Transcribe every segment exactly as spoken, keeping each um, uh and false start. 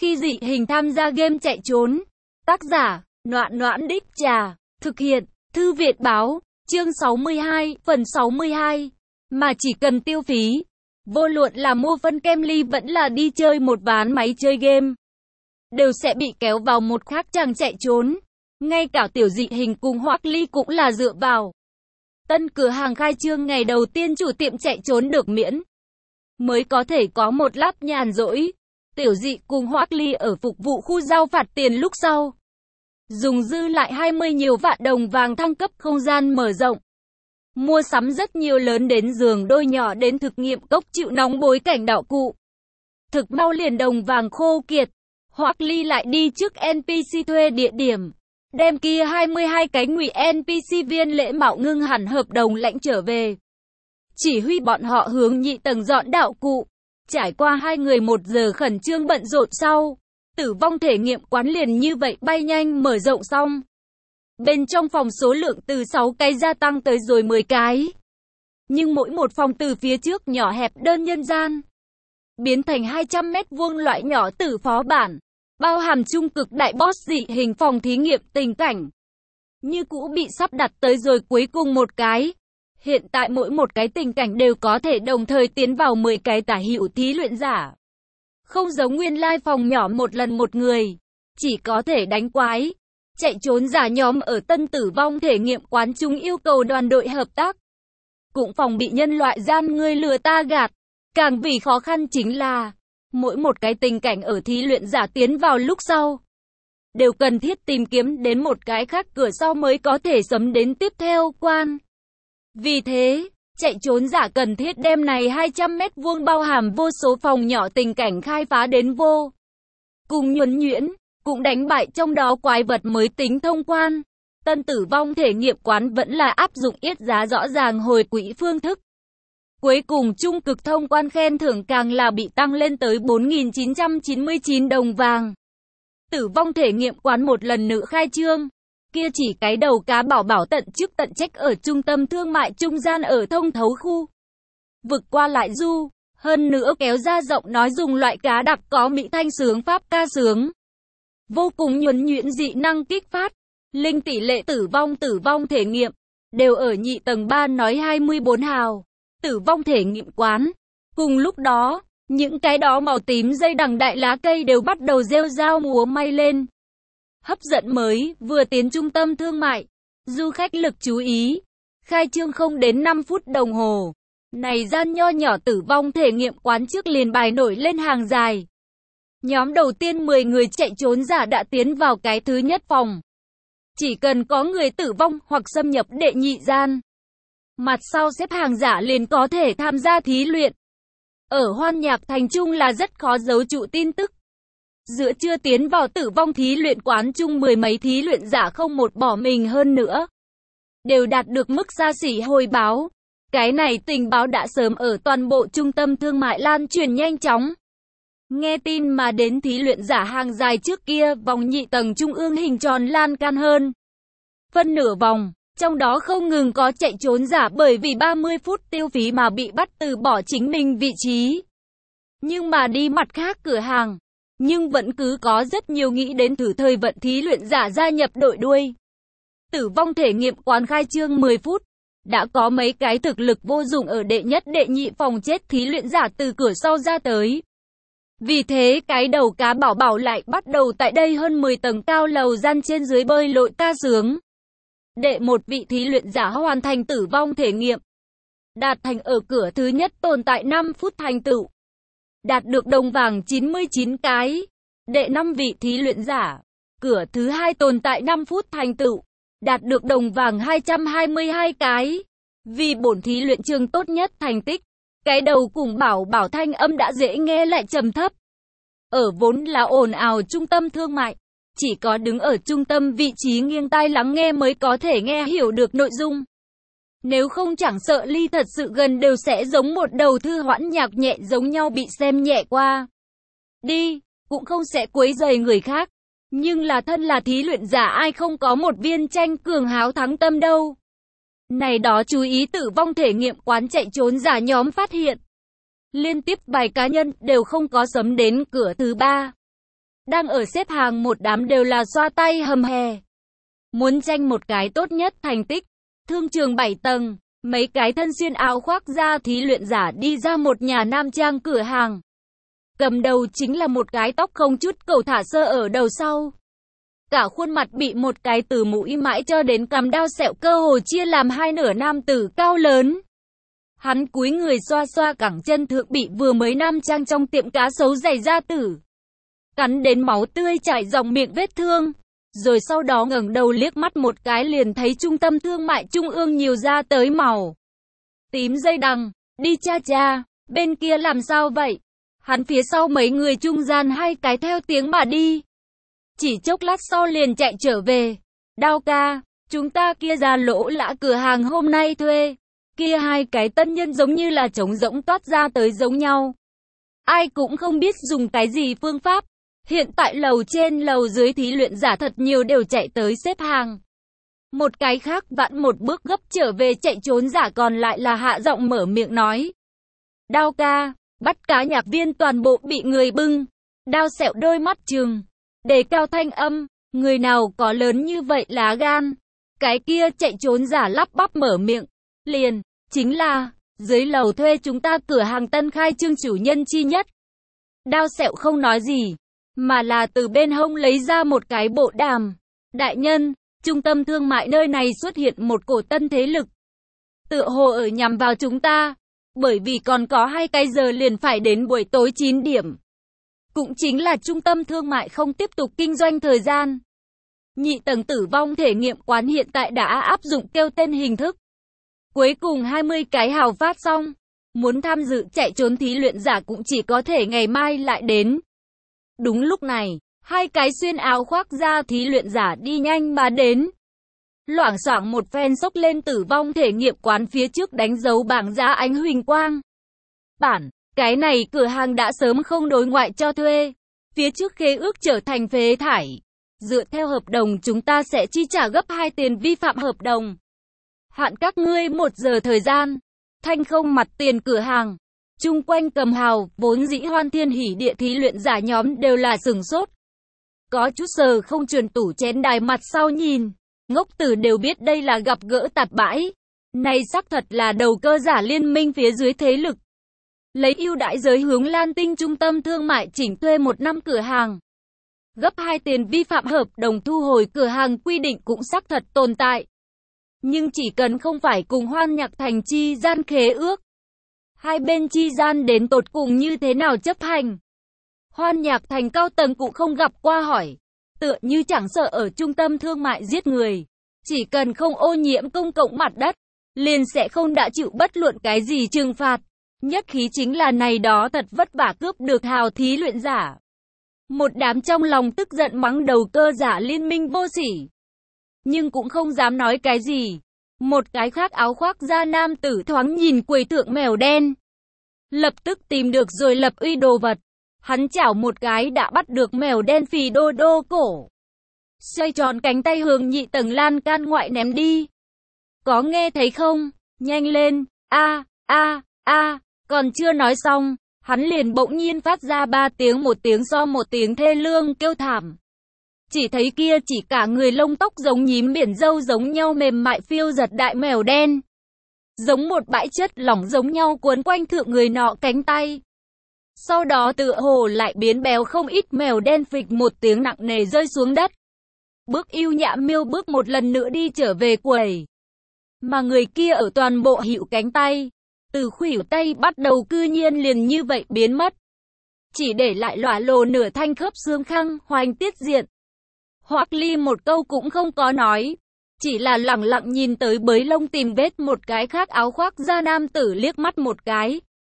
Khi dị hình tham gia game chạy trốn. Tác giả, Noãn Noãn Đích Trà. Thực hiện, Thư Viện Báo. Chương sáu mươi hai, phần sáu mươi hai. Mà chỉ cần tiêu phí. Vô luận là mua phân kem ly vẫn là đi chơi một ván máy chơi game. Đều sẽ bị kéo vào một khác chàng chạy trốn. Ngay cả tiểu dị hình cùng Hoắc Ly cũng là dựa vào. Tân cửa hàng khai trương ngày đầu tiên chủ tiệm chạy trốn được miễn. Mới có thể có một lát nhàn rỗi. Tiểu dị cùng Hoắc Ly ở phục vụ khu giao phạt tiền lúc sau. Dùng dư lại hai mươi nhiều vạn đồng vàng thăng cấp không gian mở rộng. Mua sắm rất nhiều lớn đến giường đôi nhỏ đến thực nghiệm cốc chịu nóng bối cảnh đạo cụ. Thực mau liền đồng vàng khô kiệt. Hoắc Ly lại đi trước en pê xê thuê địa điểm. Đem kia hai mươi hai cái ngụy en pê xê viên lễ mạo ngưng hẳn hợp đồng lãnh trở về. Chỉ huy bọn họ hướng nhị tầng dọn đạo cụ. Trải qua hai người một giờ khẩn trương bận rộn sau. Tử vong thể nghiệm quán liền như vậy bay nhanh mở rộng xong. Bên trong phòng số lượng từ sáu cái gia tăng tới rồi mười cái. Nhưng mỗi một phòng từ phía trước nhỏ hẹp đơn nhân gian. Biến thành hai trăm mét vuông loại nhỏ tử phó bản. Bao hàm trung cực đại boss dị hình phòng thí nghiệm tình cảnh. Như cũ bị sắp đặt tới rồi cuối cùng một cái. Hiện tại mỗi một cái tình cảnh đều có thể đồng thời tiến vào mười cái tả hữu thí luyện giả. Không giống nguyên lai phòng nhỏ một lần một người. Chỉ có thể đánh quái. Chạy trốn giả nhóm ở tân tử vong thể nghiệm quán chúng yêu cầu đoàn đội hợp tác. Cũng phòng bị nhân loại gian ngươi lừa ta gạt. Càng vì khó khăn chính là mỗi một cái tình cảnh ở thí luyện giả tiến vào lúc sau. Đều cần thiết tìm kiếm đến một cái khác cửa sau mới có thể sấm đến tiếp theo quan. Vì thế, chạy trốn giả cần thiết đem này hai trăm mét vuông bao hàm vô số phòng nhỏ tình cảnh khai phá đến vô. Cùng nhuần nhuyễn, cũng đánh bại trong đó quái vật mới tính thông quan. Tân tử vong thể nghiệm quán vẫn là áp dụng yết giá rõ ràng hồi quỹ phương thức. Cuối cùng trung cực thông quan khen thưởng càng là bị tăng lên tới bốn nghìn chín trăm chín mươi chín đồng vàng. Tử vong thể nghiệm quán một lần nữa khai trương. Kia chỉ cái đầu cá bảo bảo tận chức tận trách ở trung tâm thương mại trung gian ở thông thấu khu. Vực qua lại du, hơn nữa kéo ra rộng nói dùng loại cá đặc có mỹ thanh sướng pháp ca sướng. Vô cùng nhuần nhuyễn dị năng kích phát. Linh tỷ lệ tử vong tử vong thể nghiệm. Đều ở nhị tầng ba nói hai mươi bốn hào. Tử vong thể nghiệm quán. Cùng lúc đó, những cái đó màu tím dây đằng đại lá cây đều bắt đầu rêu rao múa may lên. Hấp dẫn mới, vừa tiến trung tâm thương mại. Du khách lực chú ý. Khai trương không đến năm phút đồng hồ. Này gian nho nhỏ tử vong thể nghiệm quán trước liền bài nổi lên hàng dài. Nhóm đầu tiên mười người chạy trốn giả đã tiến vào cái thứ nhất phòng. Chỉ cần có người tử vong hoặc xâm nhập đệ nhị gian. Mặt sau xếp hàng giả liền có thể tham gia thí luyện. Ở Hoan Nhạc Thành Trung là rất khó giấu trụ tin tức. Giữa trưa tiến vào tử vong thí luyện quán chung mười mấy thí luyện giả không một bỏ mình hơn nữa. Đều đạt được mức xa xỉ hồi báo. Cái này tình báo đã sớm ở toàn bộ trung tâm thương mại lan truyền nhanh chóng. Nghe tin mà đến thí luyện giả hàng dài trước kia vòng nhị tầng trung ương hình tròn lan can hơn. Phân nửa vòng. Trong đó không ngừng có chạy trốn giả bởi vì ba mươi phút tiêu phí mà bị bắt từ bỏ chính mình vị trí. Nhưng mà đi mặt khác cửa hàng. Nhưng vẫn cứ có rất nhiều nghĩ đến thử thời vận thí luyện giả gia nhập đội đuôi. Tử vong thể nghiệm quán khai trương mười phút. Đã có mấy cái thực lực vô dụng ở đệ nhất đệ nhị phòng chết thí luyện giả từ cửa sau ra tới. Vì thế cái đầu cá bảo bảo lại bắt đầu tại đây hơn mười tầng cao lầu gian trên dưới bơi lội ca sướng. Đệ một vị thí luyện giả hoàn thành tử vong thể nghiệm. Đạt thành ở cửa thứ nhất tồn tại năm phút thành tựu. Đạt được đồng vàng chín mươi chín cái. Đệ năm vị thí luyện giả. Cửa thứ hai tồn tại năm phút thành tựu. Đạt được đồng vàng hai trăm hai mươi hai cái. Vì bổn thí luyện trường tốt nhất thành tích. Cái đầu cùng bảo bảo thanh âm đã dễ nghe lại trầm thấp. Ở vốn là ồn ào trung tâm thương mại. Chỉ có đứng ở trung tâm vị trí nghiêng tai lắng nghe mới có thể nghe hiểu được nội dung. Nếu không chẳng sợ ly thật sự gần đều sẽ giống một đầu thư hoãn nhạc nhẹ giống nhau bị xem nhẹ qua. Đi, cũng không sẽ quấy rầy người khác. Nhưng là thân là thí luyện giả ai không có một viên tranh cường háo thắng tâm đâu. Này đó chú ý tử vong thể nghiệm quán chạy trốn giả nhóm phát hiện. Liên tiếp vài cá nhân đều không có sấm đến cửa thứ ba. đang ở xếp hàng một đám đều là xoa tay hầm hè. Muốn tranh một cái tốt nhất thành tích. Thương trường bảy tầng, mấy cái thân xuyên áo khoác da thí luyện giả đi ra một nhà nam trang cửa hàng. Cầm đầu chính là một cái tóc không chút cầu thả sơ ở đầu sau. Cả khuôn mặt bị một cái từ mũi mãi cho đến cằm đao sẹo cơ hồ chia làm hai nửa nam tử cao lớn. Hắn cúi người xoa xoa cẳng chân thượng bị vừa mới nam trang trong tiệm cá sấu giày da tử. Cắn đến máu tươi chảy dòng miệng vết thương. Rồi sau đó ngẩng đầu liếc mắt một cái liền thấy trung tâm thương mại trung ương nhiều ra tới màu tím dây đằng. Đi cha cha, bên kia làm sao vậy? Hắn phía sau mấy người trung gian hai cái theo tiếng mà đi. Chỉ chốc lát sau liền chạy trở về. Đao ca, chúng ta kia ra lỗ lã cửa hàng hôm nay thuê. Kia hai cái tân nhân giống như là trống rỗng toát ra tới giống nhau. Ai cũng không biết dùng cái gì phương pháp. Hiện tại lầu trên lầu dưới thí luyện giả thật nhiều đều chạy tới xếp hàng. Một cái khác vặn một bước gấp trở về chạy trốn giả còn lại là hạ giọng mở miệng nói. Đao ca, bắt cá nhạc viên toàn bộ bị người bưng. Đao sẹo đôi mắt trừng. Đề cao thanh âm, người nào có lớn như vậy lá gan. Cái kia chạy trốn giả lắp bắp mở miệng. Liền, chính là, dưới lầu thuê chúng ta cửa hàng tân khai trương chủ nhân chi nhất. Đao sẹo không nói gì, mà là từ bên hông lấy ra một cái bộ đàm. Đại nhân, trung tâm thương mại nơi này xuất hiện một cổ tân thế lực. Tựa hồ ở nhằm vào chúng ta, bởi vì còn có hai cái giờ liền phải đến buổi tối chín điểm. Cũng chính là trung tâm thương mại không tiếp tục kinh doanh thời gian. Nhị tầng tử vong thể nghiệm quán hiện tại đã áp dụng kêu tên hình thức. Cuối cùng hai mươi cái hào phát xong. Muốn tham dự chạy trốn thí luyện giả cũng chỉ có thể ngày mai lại đến. Đúng lúc này, hai cái xuyên áo khoác da thí luyện giả đi nhanh mà đến. Loảng xoảng một phen xốc lên tử vong thể nghiệm quán phía trước đánh dấu bảng giá ánh huỳnh quang. Bản, cái này cửa hàng đã sớm không đối ngoại cho thuê. Phía trước khế ước trở thành phế thải. Dựa theo hợp đồng chúng ta sẽ chi trả gấp hai tiền vi phạm hợp đồng. Hạn các ngươi một giờ thời gian. Thanh không mặt tiền cửa hàng. Chung quanh cầm hào, vốn dĩ hoan thiên hỉ địa thí luyện giả nhóm đều là sửng sốt. Có chút sờ không truyền tủ chén đài mặt sau nhìn. Ngốc tử đều biết đây là gặp gỡ tạt bãi. Này xác thật là đầu cơ giả liên minh phía dưới thế lực. Lấy ưu đãi giới hướng Lan Tinh trung tâm thương mại chỉnh thuê một năm cửa hàng. Gấp hai tiền vi phạm hợp đồng thu hồi cửa hàng quy định cũng xác thật tồn tại. Nhưng chỉ cần không phải cùng Hoan Nhạc Thành chi gian khế ước. Hai bên chi gian đến tột cùng như thế nào chấp hành. Hoan Nhạc Thành cao tầng cũng không gặp qua hỏi. Tựa như chẳng sợ ở trung tâm thương mại giết người. Chỉ cần không ô nhiễm công cộng mặt đất. Liền sẽ không đã chịu bất luận cái gì trừng phạt. Nhất khí chính là này đó thật vất vả cướp được hào thí luyện giả. Một đám trong lòng tức giận mắng đầu cơ giả liên minh vô sỉ. Nhưng cũng không dám nói cái gì. Một cái khác áo khoác da nam tử thoáng nhìn quầy thượng mèo đen. Lập tức tìm được rồi lập uy đồ vật. Hắn chảo một cái đã bắt được mèo đen phì đô đô cổ. Xoay tròn cánh tay hướng nhị tầng lan can ngoại ném đi. Có nghe thấy không? Nhanh lên, a a a còn chưa nói xong, hắn liền bỗng nhiên phát ra ba tiếng một tiếng so một tiếng thê lương kêu thảm. Chỉ thấy kia chỉ cả người lông tóc giống nhím biển dâu giống nhau mềm mại phiêu giật đại mèo đen. Giống một bãi chất lỏng giống nhau cuốn quanh thượng người nọ cánh tay. Sau đó tựa hồ lại biến béo không ít mèo đen phịch một tiếng nặng nề rơi xuống đất. Bước yêu nhã miêu bước một lần nữa đi trở về quầy. Mà người kia ở toàn bộ hữu cánh tay. Từ khuỷu tay bắt đầu cư nhiên liền như vậy biến mất. Chỉ để lại lỏa lồ nửa thanh khớp xương khăng hoành tiết diện. Hoắc Ly một câu cũng không có nói. Chỉ là lẳng lặng nhìn tới bới lông tìm vết một cái khác áo khoác da nam tử liếc mắt một cái.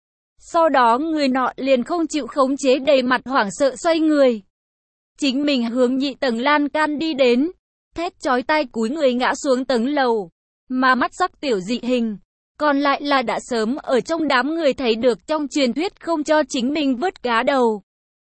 Sau đó người nọ liền không chịu khống chế đầy mặt hoảng sợ xoay người. Chính mình hướng nhị tầng lan can đi đến. Thét chói tai cúi người ngã xuống tầng lầu. Mà mắt sắc tiểu dị hình. Còn lại là đã sớm ở trong đám người thấy được trong truyền thuyết không cho chính mình vớt cá đầu.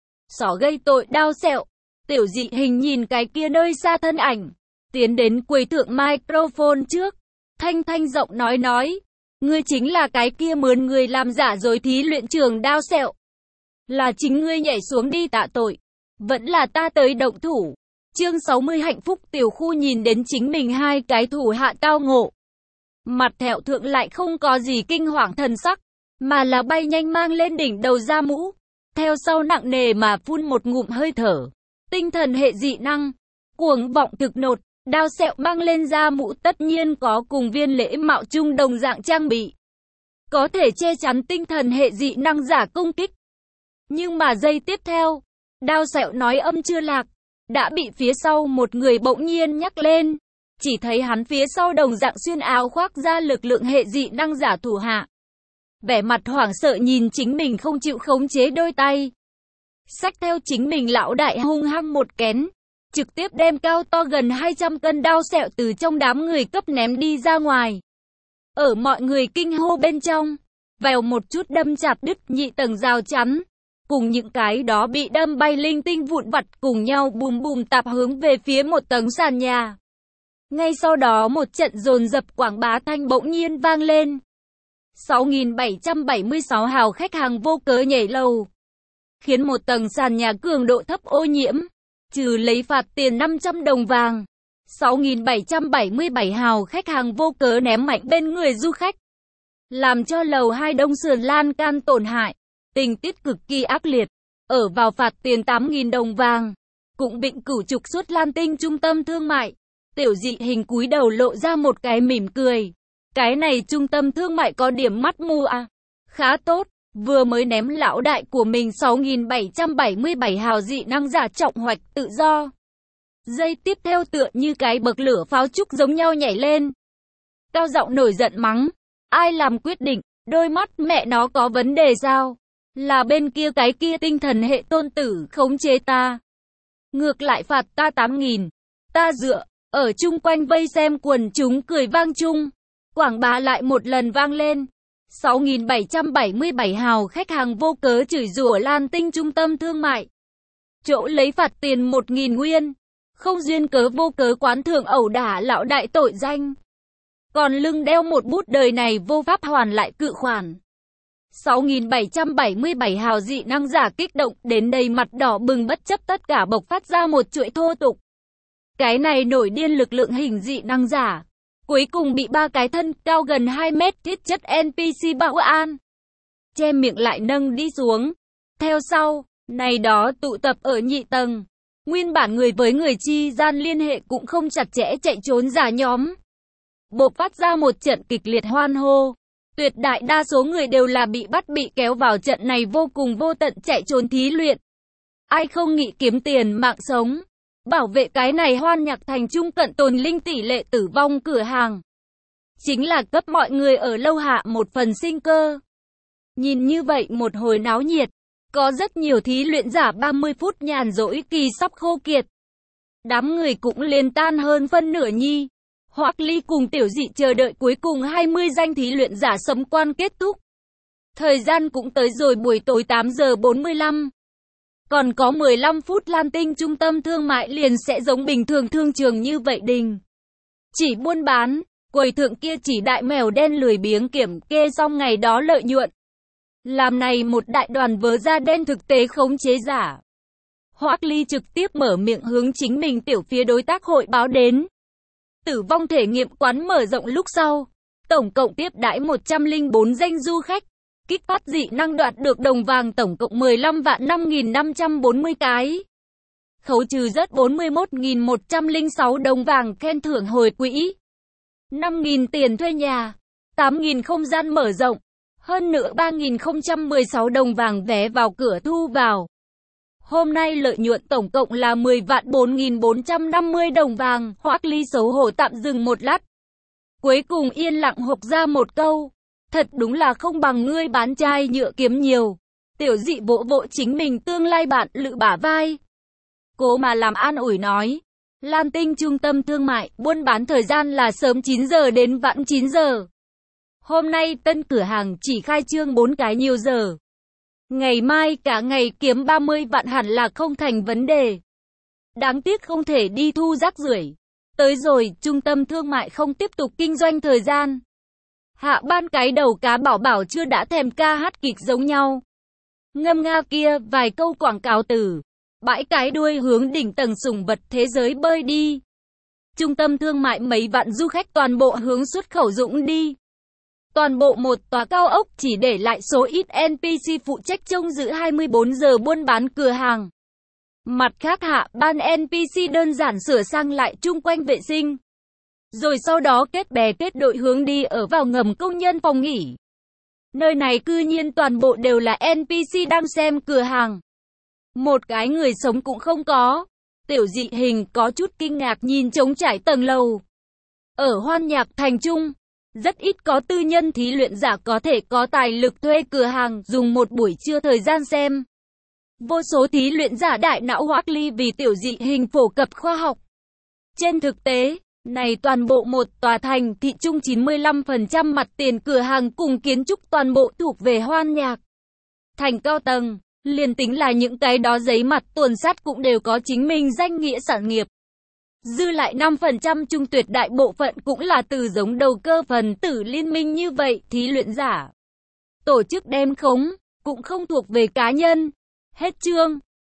Xỏ gây tội đao sẹo. Tiểu dị hình nhìn cái kia nơi xa thân ảnh. Tiến đến quầy thượng microphone trước. Thanh thanh giọng nói nói. Ngươi chính là cái kia mướn người làm giả dối thí luyện trường đao sẹo. Là chính ngươi nhảy xuống đi tạ tội. Vẫn là ta tới động thủ. Chương sáu mươi hạnh phúc tiểu khu nhìn đến chính mình hai cái thủ hạ tao ngộ. Mặt thẹo thượng lại không có gì kinh hoàng thần sắc, mà là bay nhanh mang lên đỉnh đầu ra mũ. Theo sau nặng nề mà phun một ngụm hơi thở. Tinh thần hệ dị năng, cuồng vọng thực nột, đao sẹo mang lên ra mũ tất nhiên có cùng viên lễ mạo chung đồng dạng trang bị. Có thể che chắn tinh thần hệ dị năng giả công kích. Nhưng mà giây tiếp theo, đao sẹo nói âm chưa lạc, đã bị phía sau một người bỗng nhiên nhắc lên. Chỉ thấy hắn phía sau đồng dạng xuyên áo khoác ra lực lượng hệ dị năng giả thủ hạ. Vẻ mặt hoảng sợ nhìn chính mình không chịu khống chế đôi tay. Xách theo chính mình lão đại hung hăng một kén. Trực tiếp đem cao to gần hai trăm cân đao sẹo từ trong đám người cấp ném đi ra ngoài. Ở mọi người kinh hô bên trong, vèo một chút đâm chặt đứt nhị tầng rào chắn. Cùng những cái đó bị đâm bay linh tinh vụn vặt cùng nhau bùm bùm tạp hướng về phía một tầng sàn nhà. Ngay sau đó một trận dồn dập quảng bá thanh bỗng nhiên vang lên. sáu nghìn bảy trăm bảy mươi sáu hào khách hàng vô cớ nhảy lầu. Khiến một tầng sàn nhà cường độ thấp ô nhiễm. Trừ lấy phạt tiền năm trăm đồng vàng. sáu nghìn bảy trăm bảy mươi bảy hào khách hàng vô cớ ném mạnh bên người du khách. Làm cho lầu hai đông sườn lan can tổn hại. Tình tiết cực kỳ ác liệt. Ở vào phạt tiền tám nghìn đồng vàng. Cũng vịnh cửu trục xuất Lan Tinh trung tâm thương mại. Tiểu dị hình cúi đầu lộ ra một cái mỉm cười. Cái này trung tâm thương mại có điểm mắt mù à? Khá tốt, vừa mới ném lão đại của mình sáu nghìn bảy trăm bảy mươi bảy hào dị năng giả trọng hoạch tự do. Giây tiếp theo tựa như cái bậc lửa pháo trúc giống nhau nhảy lên. Cao giọng nổi giận mắng. Ai làm quyết định, đôi mắt mẹ nó có vấn đề sao? Là bên kia cái kia tinh thần hệ tôn tử khống chế ta. Ngược lại phạt ta tám nghìn. Ta dựa, ở chung quanh vây xem quần chúng cười vang chung. Quảng bá lại một lần vang lên. sáu nghìn bảy trăm bảy mươi bảy hào khách hàng vô cớ chửi rủa Lan Tinh trung tâm thương mại. Chỗ lấy phạt tiền một nghìn nguyên. Không duyên cớ vô cớ quán thưởng ẩu đả lão đại tội danh. Còn lưng đeo một bút đời này vô pháp hoàn lại cự khoản. sáu nghìn bảy trăm bảy mươi bảy hào dị năng giả kích động đến đây mặt đỏ bừng bất chấp tất cả bộc phát ra một chuỗi thô tục. Cái này nổi điên lực lượng hình dị năng giả. Cuối cùng bị ba cái thân cao gần hai mét thiết chất en pê xê bão an. Che miệng lại nâng đi xuống. Theo sau, này đó tụ tập ở nhị tầng. Nguyên bản người với người chi gian liên hệ cũng không chặt chẽ chạy trốn giả nhóm. Bộc phát ra một trận kịch liệt hoan hô. Tuyệt đại đa số người đều là bị bắt bị kéo vào trận này vô cùng vô tận chạy trốn thí luyện. Ai không nghĩ kiếm tiền mạng sống. Bảo vệ cái này hoan nhạc thành trung cận tồn linh tỷ lệ tử vong cửa hàng. Chính là cấp mọi người ở lâu hạ một phần sinh cơ. Nhìn như vậy một hồi náo nhiệt. Có rất nhiều thí luyện giả ba mươi phút nhàn rỗi kỳ sắp khô kiệt. Đám người cũng liền tan hơn phân nửa nhi. Hoắc Ly cùng Tiểu Dị chờ đợi cuối cùng hai mươi danh thí luyện giả sấm quan kết thúc. Thời gian cũng tới rồi buổi tối tám giờ bốn mươi lăm. Còn có mười lăm phút Lan Tinh trung tâm thương mại liền sẽ giống bình thường thương trường như vậy đình. Chỉ buôn bán, quầy thượng kia chỉ đại mèo đen lười biếng kiểm kê xong ngày đó lợi nhuận. Làm này một đại đoàn vớ da đen thực tế khống chế giả. Hoắc Ly trực tiếp mở miệng hướng chính mình tiểu phía đối tác hội báo đến. Tử vong thể nghiệm quán mở rộng lúc sau. Tổng cộng tiếp đãi một trăm lẻ bốn danh du khách. Kích phát dị năng đoạt được đồng vàng tổng cộng mười lăm vạn năm nghìn năm trăm bốn mươi cái. Khấu trừ rất bốn mươi mốt nghìn một trăm lẻ sáu đồng vàng khen thưởng hồi quỹ. năm nghìn tiền thuê nhà. tám nghìn không gian mở rộng. Hơn nữa ba nghìn không trăm mười sáu đồng vàng vé vào cửa thu vào. Hôm nay lợi nhuận tổng cộng là mười vạn bốn nghìn bốn trăm năm mươi đồng vàng. Hoắc Ly xấu hổ tạm dừng một lát. Cuối cùng yên lặng hộc ra một câu. Thật đúng là không bằng ngươi bán chai nhựa kiếm nhiều. Tiểu Dị vỗ vỗ chính mình tương lai bạn lự bả vai. Cố mà làm an ủi nói. Lan Tinh trung tâm thương mại, buôn bán thời gian là sớm chín giờ đến vãn chín giờ. Hôm nay tân cửa hàng chỉ khai trương bốn cái nhiều giờ. Ngày mai cả ngày kiếm ba mươi vạn hẳn là không thành vấn đề. Đáng tiếc không thể đi thu rác rưởi. Tới rồi, trung tâm thương mại không tiếp tục kinh doanh thời gian. Hạ ban cái đầu cá bảo bảo chưa đã thèm ca hát kịch giống nhau. Ngâm nga kia, vài câu quảng cáo từ. Bãi cái đuôi hướng đỉnh tầng sủng vật thế giới bơi đi. Trung tâm thương mại mấy vạn du khách toàn bộ hướng xuất khẩu dũng đi. Toàn bộ một tòa cao ốc chỉ để lại số ít en pê xê phụ trách trông giữ hai mươi bốn giờ buôn bán cửa hàng. Mặt khác hạ ban en pê xê đơn giản sửa sang lại chung quanh vệ sinh. Rồi sau đó kết bè kết đội hướng đi ở vào ngầm công nhân phòng nghỉ. Nơi này cư nhiên toàn bộ đều là en pê xê đang xem cửa hàng. Một cái người sống cũng không có. Tiểu Dị Hình có chút kinh ngạc nhìn trống trải tầng lầu. Ở Hoan Nhạc Thành Trung, rất ít có tư nhân thí luyện giả có thể có tài lực thuê cửa hàng dùng một buổi trưa thời gian xem. Vô số thí luyện giả đại não hoác ly vì Tiểu Dị Hình phổ cập khoa học. Trên thực tế, này toàn bộ một tòa thành thị trung chín mươi lăm phần trăm mặt tiền cửa hàng cùng kiến trúc toàn bộ thuộc về Hoan Nhạc Thành cao tầng. Liền tính là những cái đó giấy mặt tuần sát cũng đều có chính mình danh nghĩa sản nghiệp. Dư lại năm phần trăm trung tuyệt đại bộ phận cũng là từ giống đầu cơ phần tử liên minh như vậy, thí luyện giả. Tổ chức đem khống, cũng không thuộc về cá nhân. Hết chương.